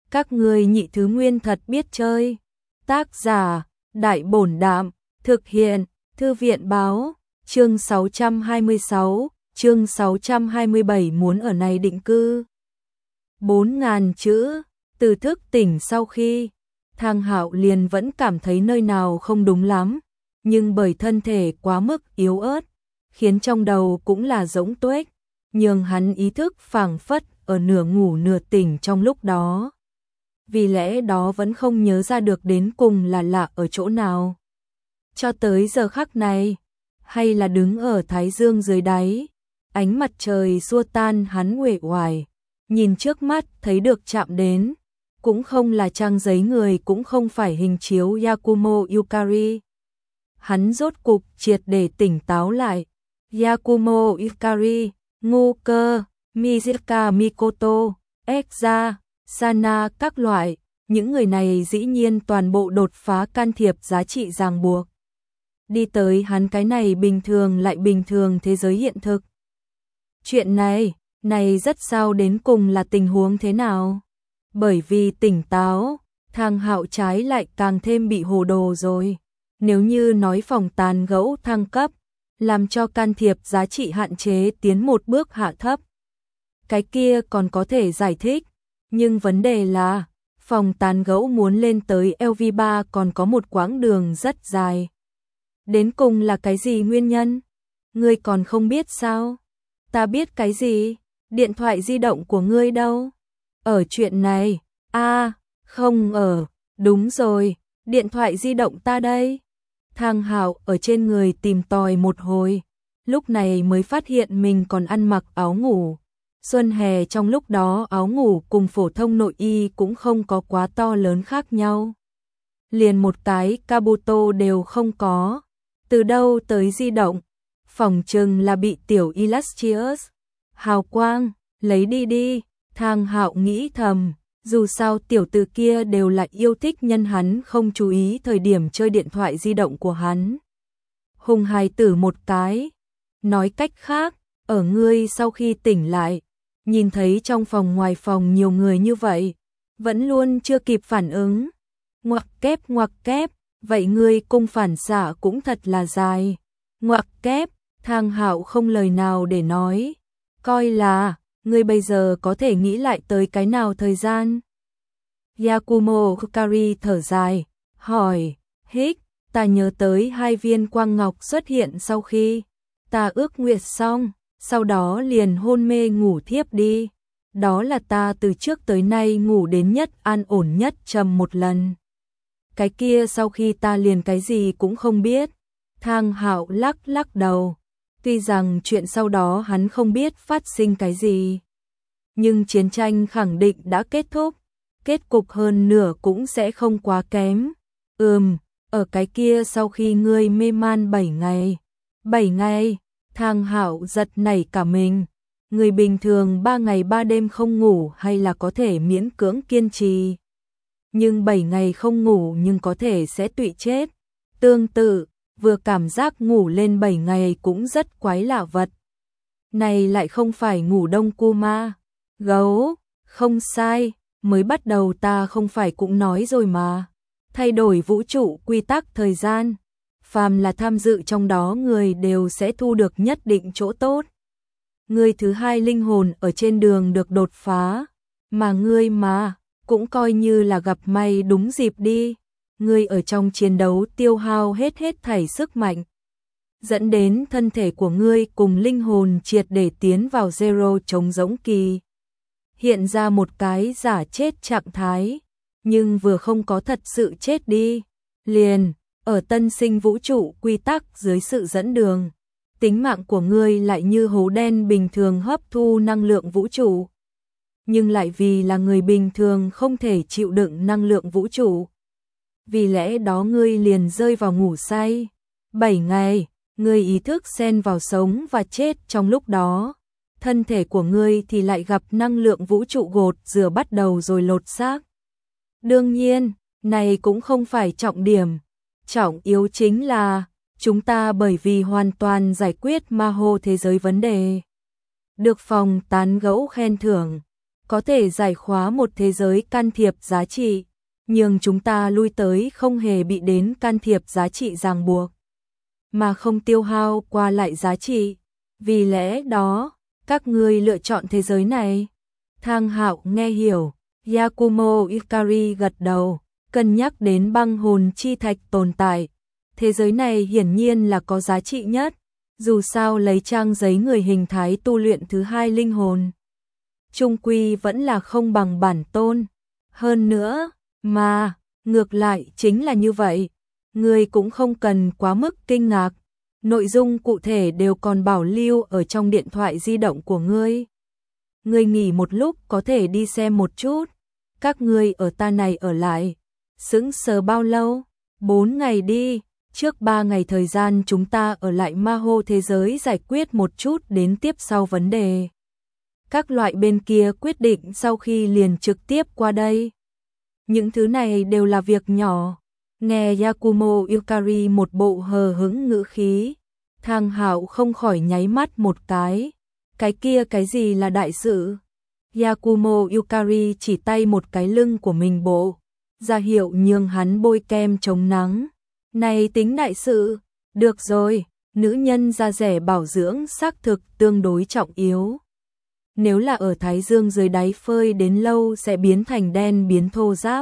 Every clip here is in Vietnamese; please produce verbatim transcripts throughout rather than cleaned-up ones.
Các ngươi nhị thứ nguyên thật biết chơi. Tác giả, Đại Bổn Đạm, thực hiện, Thư viện Báo, chương sáu trăm hai mươi sáu, chương sáu trăm hai mươi bảy muốn ở này định cư. Bốn ngàn chữ, từ thức tỉnh sau khi, Thang Hạo liền vẫn cảm thấy nơi nào không đúng lắm, nhưng bởi thân thể quá mức yếu ớt, khiến trong đầu cũng là rỗng tuếch, nhường hắn ý thức phảng phất ở nửa ngủ nửa tỉnh trong lúc đó. Vì lẽ đó vẫn không nhớ ra được đến cùng là lạ ở chỗ nào. Cho tới giờ khắc này, hay là đứng ở thái dương dưới đáy, ánh mặt trời xua tan hắn uể oải, nhìn trước mắt thấy được chạm đến, cũng không là trang giấy người, cũng không phải hình chiếu Yakumo Yukari. Hắn rốt cục triệt để tỉnh táo lại. Yakumo Yukari, Ngô Cơ, Mizuka Mikoto, Ekza, Sana các loại, những người này dĩ nhiên toàn bộ đột phá can thiệp giá trị ràng buộc. Đi tới hắn cái này bình thường lại bình thường thế giới hiện thực. Chuyện này, này rất sao đến cùng là tình huống thế nào? Bởi vì tỉnh táo, Thang Hạo trái lại càng thêm bị hồ đồ rồi. Nếu như nói phòng tàn gẫu thăng cấp, làm cho can thiệp giá trị hạn chế tiến một bước hạ thấp, cái kia còn có thể giải thích. Nhưng vấn đề là, phòng tàn gẫu muốn lên tới L V ba còn có một quãng đường rất dài. Đến cùng là cái gì nguyên nhân? Ngươi còn không biết sao? Ta biết cái gì? Điện thoại di động của ngươi đâu? Ở chuyện này, a à, không ở, đúng rồi, điện thoại di động ta đây. Thang Hạo ở trên người tìm tòi một hồi, lúc này mới phát hiện mình còn ăn mặc áo ngủ. Xuân hè trong lúc đó áo ngủ cùng phổ thông nội y cũng không có quá to lớn khác nhau. Liền một cái kabuto đều không có. Từ đâu tới di động? Phỏng chừng là bị tiểu Illustrious hào quang lấy đi đi. Thang Hạo nghĩ thầm, dù sao tiểu tử kia đều là yêu thích nhân hắn không chú ý thời điểm chơi điện thoại di động của hắn. Hùng hài tử một cái. Nói cách khác, ở ngươi sau khi tỉnh lại, nhìn thấy trong phòng ngoài phòng nhiều người như vậy, vẫn luôn chưa kịp phản ứng. Ngoặc kép ngoặc kép, vậy ngươi cung phản xạ cũng thật là dài. Ngoặc kép, Thang Hạo không lời nào để nói. Coi là, ngươi bây giờ có thể nghĩ lại tới cái nào thời gian? Yakumo Yukari thở dài, hỏi, hích, ta nhớ tới hai viên quang ngọc xuất hiện sau khi ta ước nguyệt xong, sau đó liền hôn mê ngủ thiếp đi. Đó là ta từ trước tới nay ngủ đến nhất an ổn nhất trầm một lần. Cái kia sau khi ta liền cái gì cũng không biết. Thang Hạo lắc lắc đầu. Tuy rằng chuyện sau đó hắn không biết phát sinh cái gì, nhưng chiến tranh khẳng định đã kết thúc, kết cục hơn nửa cũng sẽ không quá kém. Ừm, ở cái kia sau khi ngươi mê man bảy ngày. bảy ngày, Thang Hạo giật nảy cả mình. Người bình thường ba ngày ba đêm không ngủ hay là có thể miễn cưỡng kiên trì. Nhưng bảy ngày không ngủ nhưng có thể sẽ tụy chết. Tương tự, vừa cảm giác ngủ lên bảy ngày cũng rất quái lạ vật. Này lại không phải ngủ đông coma. Gấu, không sai, mới bắt đầu ta không phải cũng nói rồi mà. Thay đổi vũ trụ quy tắc thời gian, phàm là tham dự trong đó người đều sẽ thu được nhất định chỗ tốt. Người thứ hai linh hồn ở trên đường được đột phá, mà ngươi mà, cũng coi như là gặp may đúng dịp đi. Ngươi ở trong chiến đấu tiêu hao hết hết thảy sức mạnh, dẫn đến thân thể của ngươi cùng linh hồn triệt để tiến vào zero trống rỗng kỳ. Hiện ra một cái giả chết trạng thái, nhưng vừa không có thật sự chết đi. Liền, ở tân sinh vũ trụ quy tắc dưới sự dẫn đường, tính mạng của ngươi lại như hố đen bình thường hấp thu năng lượng vũ trụ. Nhưng lại vì là người bình thường không thể chịu đựng năng lượng vũ trụ. Vì lẽ đó ngươi liền rơi vào ngủ say. bảy ngày, ngươi ý thức xen vào sống và chết trong lúc đó. Thân thể của ngươi thì lại gặp năng lượng vũ trụ gột rửa bắt đầu rồi lột xác. Đương nhiên, này cũng không phải trọng điểm. Trọng yếu chính là, chúng ta bởi vì hoàn toàn giải quyết ma hô thế giới vấn đề. Được phòng tán gẫu khen thưởng. có thể giải khóa một thế giới can thiệp giá trị, nhưng chúng ta lui tới không hề bị đến can thiệp giá trị ràng buộc, mà không tiêu hao qua lại giá trị. Vì lẽ đó, các ngươi lựa chọn thế giới này. Thang Hạo nghe hiểu, Yakumo Ikari gật đầu, cân nhắc đến băng hồn chi thạch tồn tại. Thế giới này hiển nhiên là có giá trị nhất, dù sao lấy trang giấy người hình thái tu luyện thứ hai linh hồn. Trung quy vẫn là không bằng bản tôn. Hơn nữa, mà, ngược lại chính là như vậy. Ngươi cũng không cần quá mức kinh ngạc. Nội dung cụ thể đều còn bảo lưu ở trong điện thoại di động của ngươi. Ngươi nghỉ một lúc có thể đi xem một chút. Các ngươi ở ta này ở lại. Sững sờ bao lâu? Bốn ngày đi. Trước ba ngày thời gian chúng ta ở lại ma hô thế giới giải quyết một chút đến tiếp sau vấn đề. Các loại bên kia quyết định sau khi liền trực tiếp qua đây. Những thứ này đều là việc nhỏ. Nghe Yakumo Yukari một bộ hờ hững ngữ khí, Thang Hạo không khỏi nháy mắt một cái. Cái kia cái gì là đại sự? Yakumo Yukari chỉ tay một cái lưng của mình bộ, ra hiệu nhường hắn bôi kem chống nắng. Này tính đại sự? Được rồi, nữ nhân da rẻ bảo dưỡng xác thực tương đối trọng yếu. Nếu là ở thái dương dưới đáy phơi đến lâu sẽ biến thành đen biến thô ráp,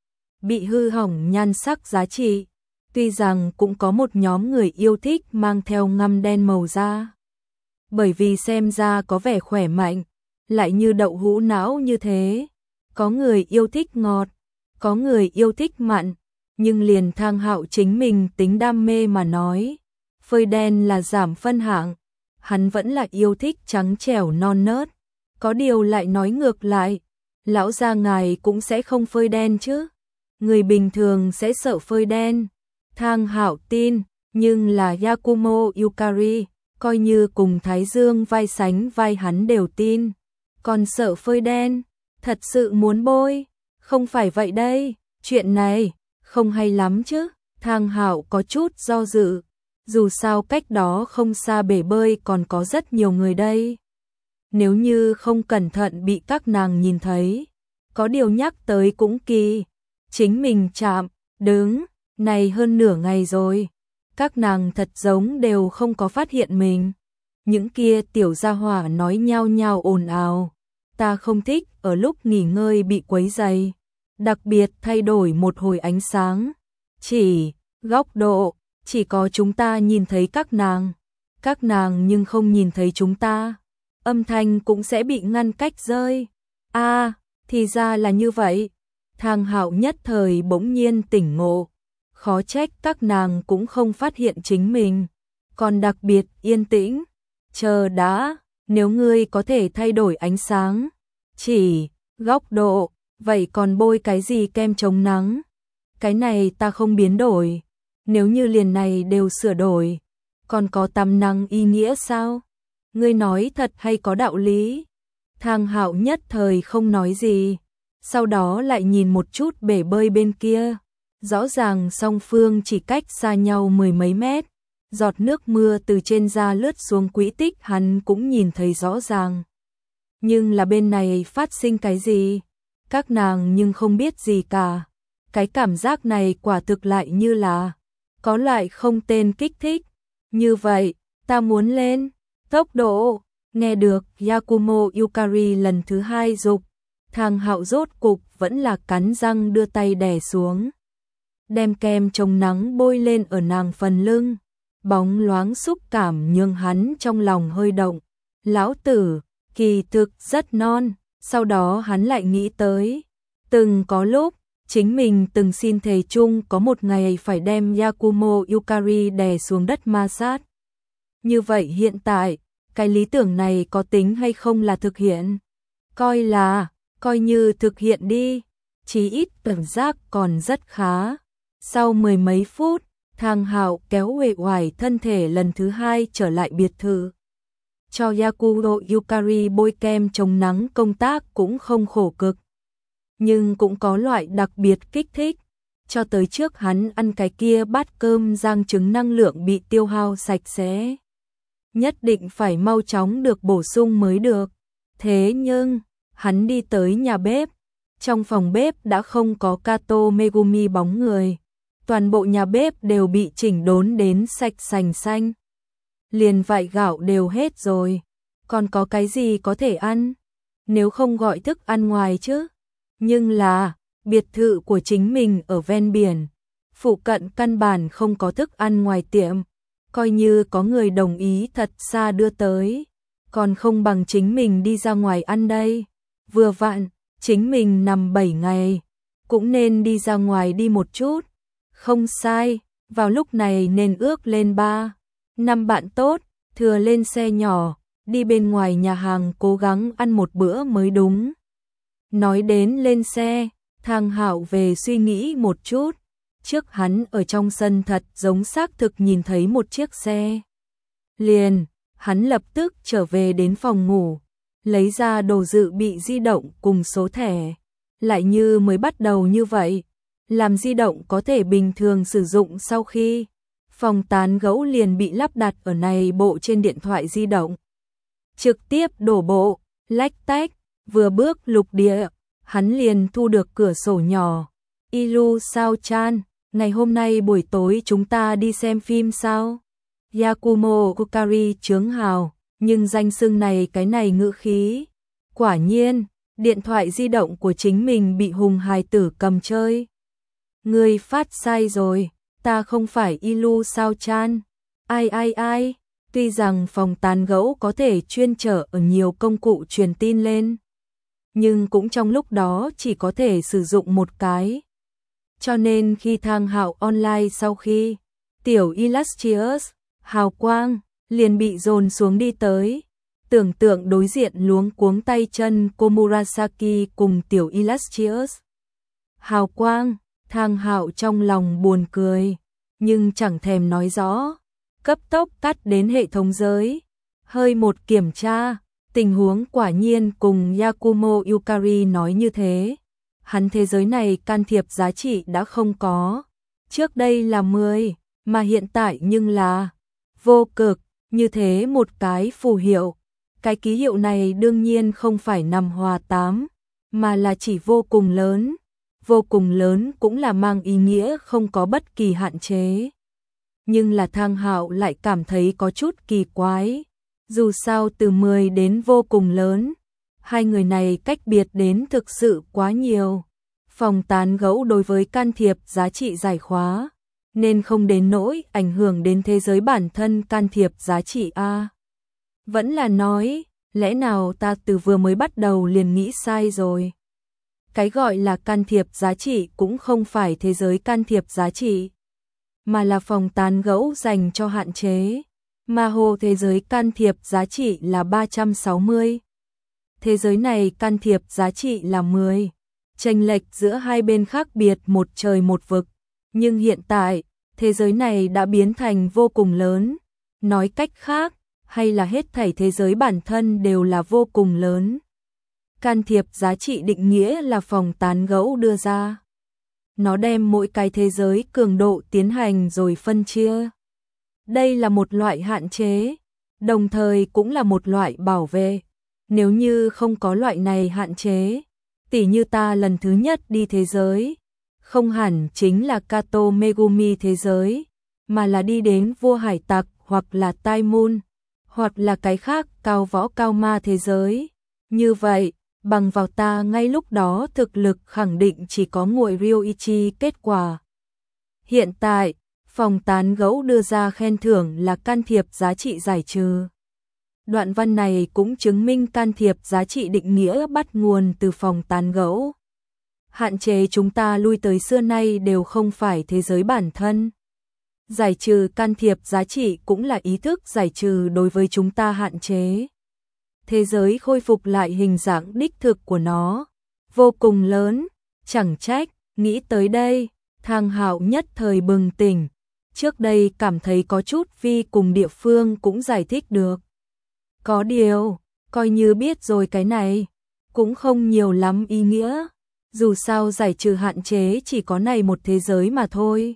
bị hư hỏng nhan sắc giá trị. Tuy rằng cũng có một nhóm người yêu thích mang theo ngăm đen màu da, bởi vì xem ra có vẻ khỏe mạnh, lại như đậu hũ não như thế. Có người yêu thích ngọt, có người yêu thích mặn, nhưng liền Thang Hạo chính mình tính đam mê mà nói, phơi đen là giảm phân hạng, hắn vẫn là yêu thích trắng trẻo non nớt. Có điều lại nói ngược lại, lão gia ngài cũng sẽ không phơi đen chứ? Người bình thường sẽ sợ phơi đen. Thang Hạo tin, nhưng là Yakumo Yukari, coi như cùng Thái Dương vai sánh vai hắn đều tin. Còn sợ phơi đen, thật sự muốn bôi? Không phải vậy đây, chuyện này không hay lắm chứ. Thang Hạo có chút do dự, dù sao cách đó không xa bể bơi còn có rất nhiều người đây. Nếu như không cẩn thận bị các nàng nhìn thấy, có điều nhắc tới cũng kỳ. Chính mình chạm, đứng, này hơn nửa ngày rồi. Các nàng thật giống đều không có phát hiện mình. Những kia tiểu gia hỏa nói nhao nhao ồn ào. Ta không thích ở lúc nghỉ ngơi bị quấy rầy. Đặc biệt thay đổi một hồi ánh sáng. Chỉ, góc độ, chỉ có chúng ta nhìn thấy các nàng. Các nàng nhưng không nhìn thấy chúng ta. Âm thanh cũng sẽ bị ngăn cách rơi. À, thì ra là như vậy. Thang Hạo nhất thời bỗng nhiên tỉnh ngộ. Khó trách các nàng cũng không phát hiện chính mình. Còn đặc biệt yên tĩnh. Chờ đã, nếu ngươi có thể thay đổi ánh sáng, chỉ, góc độ, vậy còn bôi cái gì kem chống nắng? Cái này ta không biến đổi. Nếu như liền này đều sửa đổi, còn có tầm năng ý nghĩa sao? Ngươi nói thật hay có đạo lý? Thang Hạo nhất thời không nói gì. Sau đó lại nhìn một chút bể bơi bên kia. Rõ ràng song phương chỉ cách xa nhau mười mấy mét. Giọt nước mưa từ trên da lướt xuống quỹ tích hắn cũng nhìn thấy rõ ràng. Nhưng là bên này phát sinh cái gì? Các nàng nhưng không biết gì cả. Cái cảm giác này quả thực lại như là có loại không tên kích thích. Như vậy, ta muốn lên. Tốc độ, nghe được Yakumo Yukari lần thứ hai dục. Thang Hạo rốt cục vẫn là cắn răng đưa tay đè xuống. Đem kem chống nắng bôi lên ở nàng phần lưng. Bóng loáng xúc cảm nhường hắn trong lòng hơi động. Lão tử, kỳ thực rất non. Sau đó hắn lại nghĩ tới. Từng có lúc, chính mình từng xin thầy chung có một ngày phải đem Yakumo Yukari đè xuống đất ma sát. Như vậy hiện tại, cái lý tưởng này có tính hay không là thực hiện? Coi là, coi như thực hiện đi. Chí ít cảm giác còn rất khá. Sau mười mấy phút, Thang Hạo kéo uể oải thân thể lần thứ hai trở lại biệt thự. Cho Yakumo Yukari bôi kem chống nắng công tác cũng không khổ cực. Nhưng cũng có loại đặc biệt kích thích. Cho tới trước hắn ăn cái kia bát cơm rang trứng năng lượng bị tiêu hao sạch sẽ. Nhất định phải mau chóng được bổ sung mới được. Thế nhưng, Hắn đi tới nhà bếp. Trong phòng bếp đã không có Kato Megumi bóng người. Toàn bộ nhà bếp đều bị chỉnh đốn đến sạch sành xanh. Liền vại gạo đều hết rồi. Còn có cái gì có thể ăn? Nếu không gọi thức ăn ngoài chứ. Nhưng là, biệt thự của chính mình ở ven biển. Phụ cận căn bản không có thức ăn ngoài tiệm. Coi như có người đồng ý thật xa đưa tới. Còn không bằng chính mình đi ra ngoài ăn đây. Vừa vặn, chính mình nằm bảy ngày. Cũng nên đi ra ngoài đi một chút. Không sai, vào lúc này nên ước lên ba năm bạn tốt, thừa lên xe nhỏ, đi bên ngoài nhà hàng cố gắng ăn một bữa mới đúng. Nói đến lên xe, Thang Hạo về suy nghĩ một chút. Trước hắn ở trong sân thật giống xác thực nhìn thấy một chiếc xe. Liền, hắn lập tức trở về đến phòng ngủ, lấy ra đồ dự bị di động cùng số thẻ. Lại như mới bắt đầu như vậy, làm di động có thể bình thường sử dụng sau khi phòng tán gẫu liền bị lắp đặt ở này bộ trên điện thoại di động. Trực tiếp đổ bộ, lách tách, vừa bước lục địa, hắn liền thu được cửa sổ nhỏ. Ilu sao chan, ngày hôm nay buổi tối chúng ta đi xem phim sao? Yakumo Kukari chướng hào, nhưng danh xưng này cái này ngữ khí. Quả nhiên, điện thoại di động của chính mình bị hùng hài tử cầm chơi. Ngươi phát sai rồi, ta không phải Ilu sao chan. Ai ai ai, tuy rằng phòng tán gẫu có thể chuyên chở ở nhiều công cụ truyền tin lên. Nhưng cũng trong lúc đó chỉ có thể sử dụng một cái. Cho nên khi Thang Hạo online sau khi tiểu Illustrious, hào quang, liền bị dồn xuống đi tới. Tưởng tượng đối diện luống cuống tay chân Komurasaki cùng tiểu Illustrious. Hào quang, Thang Hạo trong lòng buồn cười, nhưng chẳng thèm nói rõ. Cấp tốc cắt đến hệ thống giới. Hơi một kiểm tra, tình huống quả nhiên cùng Yakumo Yukari nói như thế. Hắn thế giới này can thiệp giá trị đã không có. Trước đây là mười, mà hiện tại nhưng là vô cực, như thế một cái phù hiệu. Cái ký hiệu này đương nhiên không phải nằm hòa tám, mà là chỉ vô cùng lớn. Vô cùng lớn cũng là mang ý nghĩa không có bất kỳ hạn chế. Nhưng là Thang Hạo lại cảm thấy có chút kỳ quái. Dù sao từ mười đến vô cùng lớn, hai người này cách biệt đến thực sự quá nhiều. Phòng tán gẫu đối với can thiệp giá trị giải khóa, nên không đến nỗi ảnh hưởng đến thế giới bản thân can thiệp giá trị A. Vẫn là nói, lẽ nào ta từ vừa mới bắt đầu liền nghĩ sai rồi. Cái gọi là can thiệp giá trị cũng không phải thế giới can thiệp giá trị, mà là phòng tán gẫu dành cho hạn chế. Mà hồ thế giới can thiệp giá trị là ba trăm sáu mươi. Thế giới này can thiệp giá trị là mười. Chênh lệch giữa hai bên khác biệt một trời một vực. Nhưng hiện tại, thế giới này đã biến thành vô cùng lớn. Nói cách khác, hay là hết thảy thế giới bản thân đều là vô cùng lớn. Can thiệp giá trị định nghĩa là phòng tán gẫu đưa ra. Nó đem mỗi cái thế giới cường độ tiến hành rồi phân chia. Đây là một loại hạn chế, đồng thời cũng là một loại bảo vệ. Nếu như không có loại này hạn chế, tỉ như ta lần thứ nhất đi thế giới, không hẳn chính là Kato Megumi thế giới, mà là đi đến vua hải tặc hoặc là Tai Moon, hoặc là cái khác cao võ cao ma thế giới. Như vậy, bằng vào ta ngay lúc đó thực lực khẳng định chỉ có nguội Ryoichi kết quả. Hiện tại, phòng tán gẫu đưa ra khen thưởng là can thiệp giá trị giải trừ. Đoạn văn này cũng chứng minh can thiệp giá trị định nghĩa bắt nguồn từ phòng tán gẫu. Hạn chế chúng ta lui tới xưa nay đều không phải thế giới bản thân. Giải trừ can thiệp giá trị cũng là ý thức giải trừ đối với chúng ta hạn chế. Thế giới khôi phục lại hình dạng đích thực của nó, vô cùng lớn, chẳng trách, nghĩ tới đây, Thang Hạo nhất thời bừng tỉnh. Trước đây cảm thấy có chút vi cùng địa phương cũng giải thích được. Có điều, coi như biết rồi cái này, cũng không nhiều lắm ý nghĩa. Dù sao giải trừ hạn chế chỉ có này một thế giới mà thôi.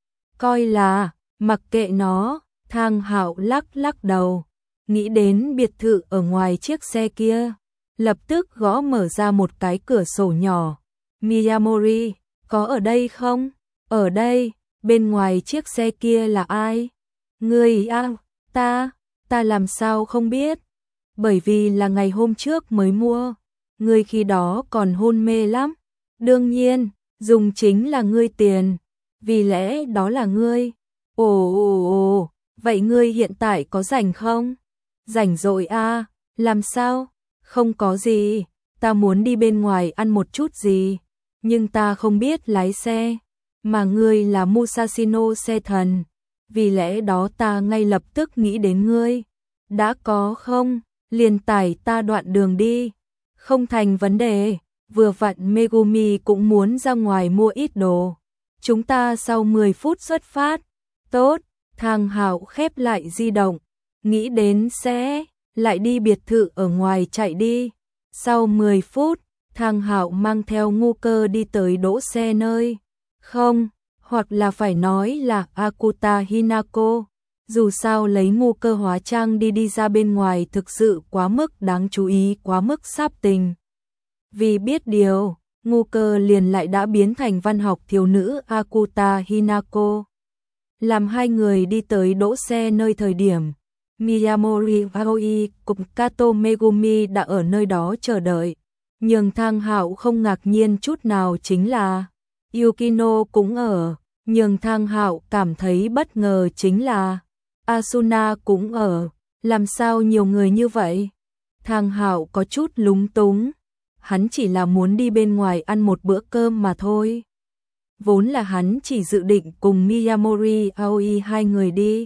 Coi là, mặc kệ nó, Thang Hạo lắc lắc đầu, nghĩ đến biệt thự ở ngoài chiếc xe kia. lập tức gõ mở ra một cái cửa sổ nhỏ. Miyamori, có ở đây không? Ở đây, bên ngoài chiếc xe kia là ai? Ngươi à, ta, ta làm sao không biết? Bởi vì là ngày hôm trước mới mua, ngươi khi đó còn hôn mê lắm. Đương nhiên, dùng chính là ngươi tiền, vì lẽ đó là ngươi. Ồ ồ ồ, vậy ngươi hiện tại có rảnh không? Rảnh rồi à, làm sao? Không có gì, ta muốn đi bên ngoài ăn một chút gì, nhưng ta không biết lái xe, mà ngươi là Musashino xe thần, vì lẽ đó ta ngay lập tức nghĩ đến ngươi. Đã có không? Liền tải ta đoạn đường đi. Không thành vấn đề, vừa vặn Megumi cũng muốn ra ngoài mua ít đồ. Chúng ta sau mười phút xuất phát. Tốt, Thang Hạo khép lại di động, nghĩ đến sẽ lại đi biệt thự ở ngoài chạy đi. Sau mười phút, Thang Hạo mang theo Ngu Cơ đi tới đỗ xe nơi. Không, hoặc là phải nói là Akuta Hinako. Dù sao lấy Ngu Cơ hóa trang đi đi ra bên ngoài thực sự quá mức đáng chú ý, quá mức sáp tình. Vì biết điều, Ngu Cơ liền lại đã biến thành văn học thiếu nữ Akuta Hinako. Làm hai người đi tới đỗ xe nơi thời điểm, Miyamori Aoi cùng Kato Megumi đã ở nơi đó chờ đợi. Nhưng Thang Hạo không ngạc nhiên chút nào chính là Yukino cũng ở, nhưng Thang Hạo cảm thấy bất ngờ chính là Asuna cũng ở, làm sao nhiều người như vậy? Thang Hạo có chút lúng túng, hắn chỉ là muốn đi bên ngoài ăn một bữa cơm mà thôi. Vốn là hắn chỉ dự định cùng Miyamori Aoi hai người đi.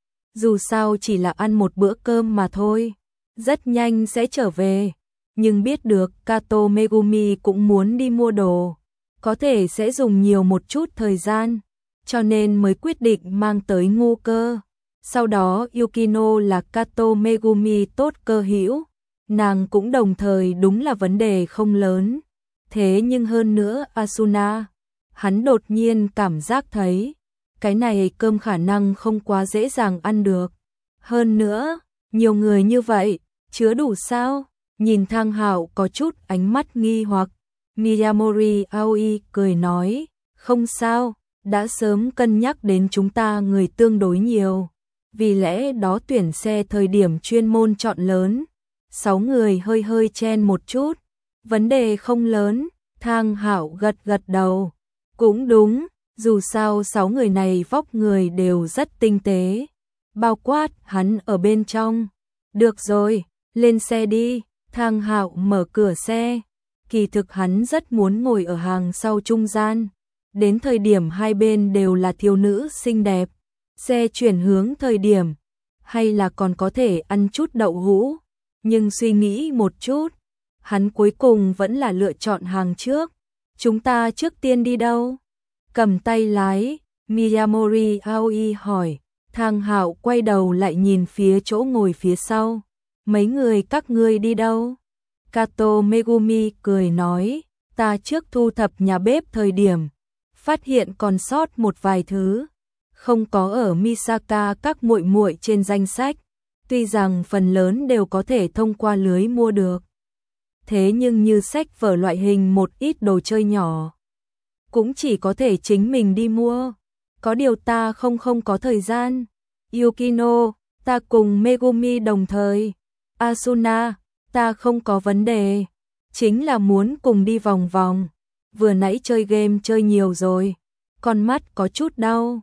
Dù sao chỉ là ăn một bữa cơm mà thôi, rất nhanh sẽ trở về. Nhưng biết được Kato Megumi cũng muốn đi mua đồ, có thể sẽ dùng nhiều một chút thời gian, cho nên mới quyết định mang tới Ngu Cơ. Sau đó Yukino là Kato Megumi tốt cơ hữu, nàng cũng đồng thời đúng là vấn đề không lớn. Thế nhưng hơn nữa Asuna, hắn đột nhiên cảm giác thấy cái này cơm khả năng không quá dễ dàng ăn được. Hơn nữa, nhiều người như vậy, chứa đủ sao? Nhìn Thang Hạo có chút ánh mắt nghi hoặc, Miyamori Aoi cười nói, không sao, đã sớm cân nhắc đến chúng ta người tương đối nhiều, vì lẽ đó tuyển xe thời điểm chuyên môn chọn lớn, sáu người hơi hơi chen một chút, vấn đề không lớn. Thang Hạo gật gật đầu, cũng đúng, dù sao sáu người này vóc người đều rất tinh tế, bao quát hắn ở bên trong. Được rồi, lên xe đi. Thang Hạo mở cửa xe, kỳ thực hắn rất muốn ngồi ở hàng sau trung gian, đến thời điểm hai bên đều là thiếu nữ xinh đẹp, xe chuyển hướng thời điểm, hay là còn có thể ăn chút đậu hũ, nhưng suy nghĩ một chút, hắn cuối cùng vẫn là lựa chọn hàng trước. Chúng ta trước tiên đi đâu? Cầm tay lái, Miyamori Aoi hỏi. Thang Hạo quay đầu lại nhìn phía chỗ ngồi phía sau. Mấy người các ngươi đi đâu? Kato Megumi cười nói, ta trước thu thập nhà bếp thời điểm, phát hiện còn sót một vài thứ, không có ở Misaka các muội muội trên danh sách, tuy rằng phần lớn đều có thể thông qua lưới mua được. Thế nhưng như sách vở loại hình một ít đồ chơi nhỏ, cũng chỉ có thể chính mình đi mua, có điều ta không không có thời gian. Yukino, ta cùng Megumi đồng thời. Asuna, ta không có vấn đề, chính là muốn cùng đi vòng vòng, vừa nãy chơi game chơi nhiều rồi, con mắt có chút đau.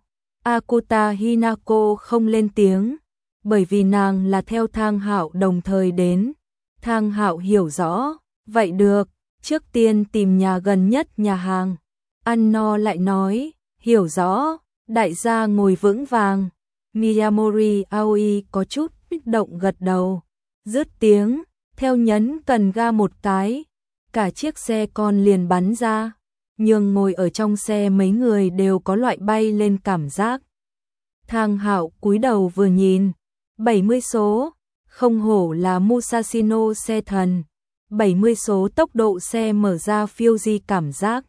Akuta Hinako không lên tiếng, bởi vì nàng là theo Thang Hạo đồng thời đến. Thang Hạo hiểu rõ, vậy được, trước tiên tìm nhà gần nhất nhà hàng, ăn no lại nói, hiểu rõ, đại gia ngồi vững vàng. Miyamori Aoi có chút kích động gật đầu. Dứt tiếng, theo nhấn cần ga một cái, cả chiếc xe con liền bắn ra, nhưng ngồi ở trong xe mấy người đều có loại bay lên cảm giác. Thang Hạo cúi đầu vừa nhìn, bảy mươi số, không hổ là Musashino xe thần, bảy mươi số tốc độ xe mở ra phiêu di cảm giác.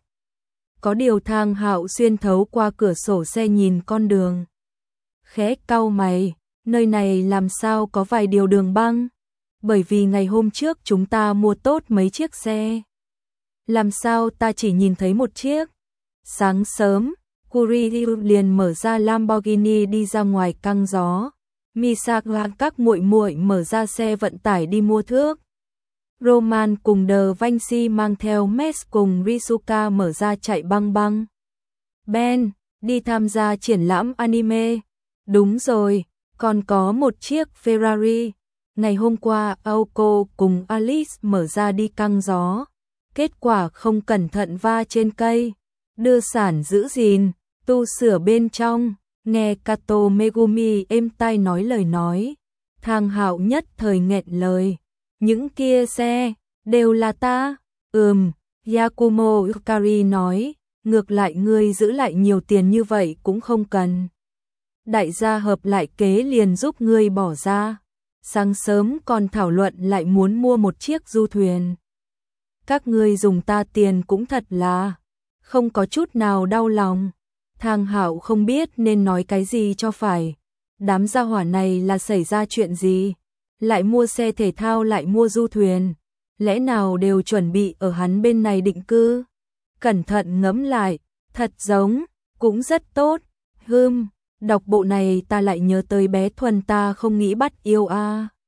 Có điều Thang Hạo xuyên thấu qua cửa sổ xe nhìn con đường, khẽ cau mày, nơi này làm sao có vài điều đường băng. bởi vì ngày hôm trước chúng ta mua tốt mấy chiếc xe. Làm sao ta chỉ nhìn thấy một chiếc? Sáng sớm, Kuriyu liền mở ra Lamborghini đi ra ngoài căng gió. Misaka các muội muội mở ra xe vận tải đi mua thước. Roman cùng The Vinci mang theo Mes cùng Risuka mở ra chạy băng băng. Ben, đi tham gia triển lãm anime. Đúng rồi, còn có một chiếc Ferrari. Ngày hôm qua, Aoko cùng Alice mở ra đi căng gió. Kết quả không cẩn thận va trên cây. Đưa sản giữ gìn, tu sửa bên trong. Nghe Kato Megumi êm tai nói lời nói. Thang Hạo nhất thời nghẹn lời. Những kia xe, đều là ta. Ừm, Yakumo Yukari nói. Ngược lại ngươi giữ lại nhiều tiền như vậy cũng không cần. Đại gia hợp lại kế liền giúp ngươi bỏ ra. Sáng sớm còn thảo luận lại muốn mua một chiếc du thuyền. Các ngươi dùng ta tiền cũng thật là không có chút nào đau lòng. Thang Hạo không biết nên nói cái gì cho phải. Đám gia hỏa này là xảy ra chuyện gì? Lại mua xe thể thao lại mua du thuyền. Lẽ nào đều chuẩn bị ở hắn bên này định cư? Cẩn thận ngẫm lại, thật giống, cũng rất tốt. Hừm, đọc bộ này ta lại nhớ tới bé Thuần ta không nghĩ bắt yêu a.